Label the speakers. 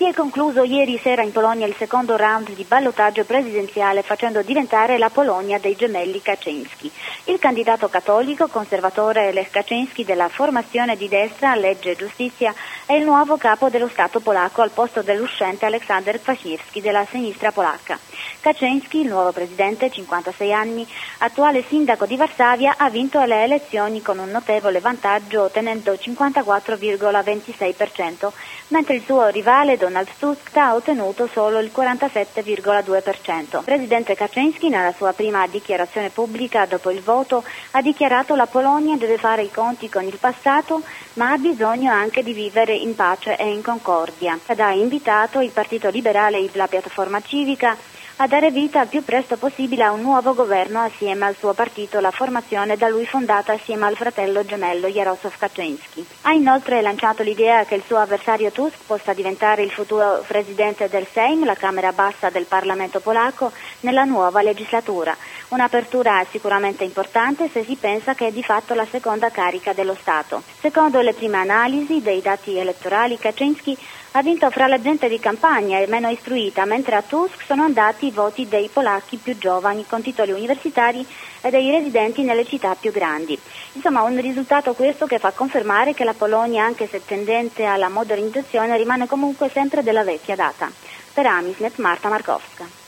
Speaker 1: Si è concluso ieri sera in Polonia il secondo round di ballottaggio presidenziale, facendo diventare la Polonia dei gemelli Kaczyński. Il candidato cattolico conservatore Lech Kaczyński della formazione di destra Legge e Giustizia è il nuovo capo dello Stato polacco al posto dell'uscente Aleksander Kwaśniewski della sinistra polacca. Kaczyński, il nuovo presidente, 56 anni, attuale sindaco di Varsavia, ha vinto le elezioni con un notevole vantaggio ottenendo 54,26%, mentre il suo rivale Donald Tusk ha ottenuto solo il 47,2%. Il presidente Kaczyński, nella sua prima dichiarazione pubblica dopo il voto, ha dichiarato: la Polonia deve fare i conti con il passato, ma ha bisogno anche di vivere in pace e in concordia. Ed ha invitato il Partito Liberale e la piattaforma civica a dare vita al più presto possibile a un nuovo governo assieme al suo partito, la formazione da lui fondata assieme al fratello gemello Jarosław Kaczyński. Ha inoltre lanciato l'idea che il suo avversario Tusk possa diventare il futuro presidente del Sejm, la Camera bassa del Parlamento polacco, nella nuova legislatura. Un'apertura sicuramente importante se si pensa che è di fatto la seconda carica dello Stato. Secondo le prime analisi dei dati elettorali, Kaczyński ha vinto fra la gente di campagna e meno istruita, mentre a Tusk sono andati i voti dei polacchi più giovani con titoli universitari e dei residenti nelle città più grandi. Insomma, un risultato questo che fa confermare che la Polonia, anche se tendente alla modernizzazione, rimane comunque sempre della vecchia data. Per Amisnet, Marta Markowska.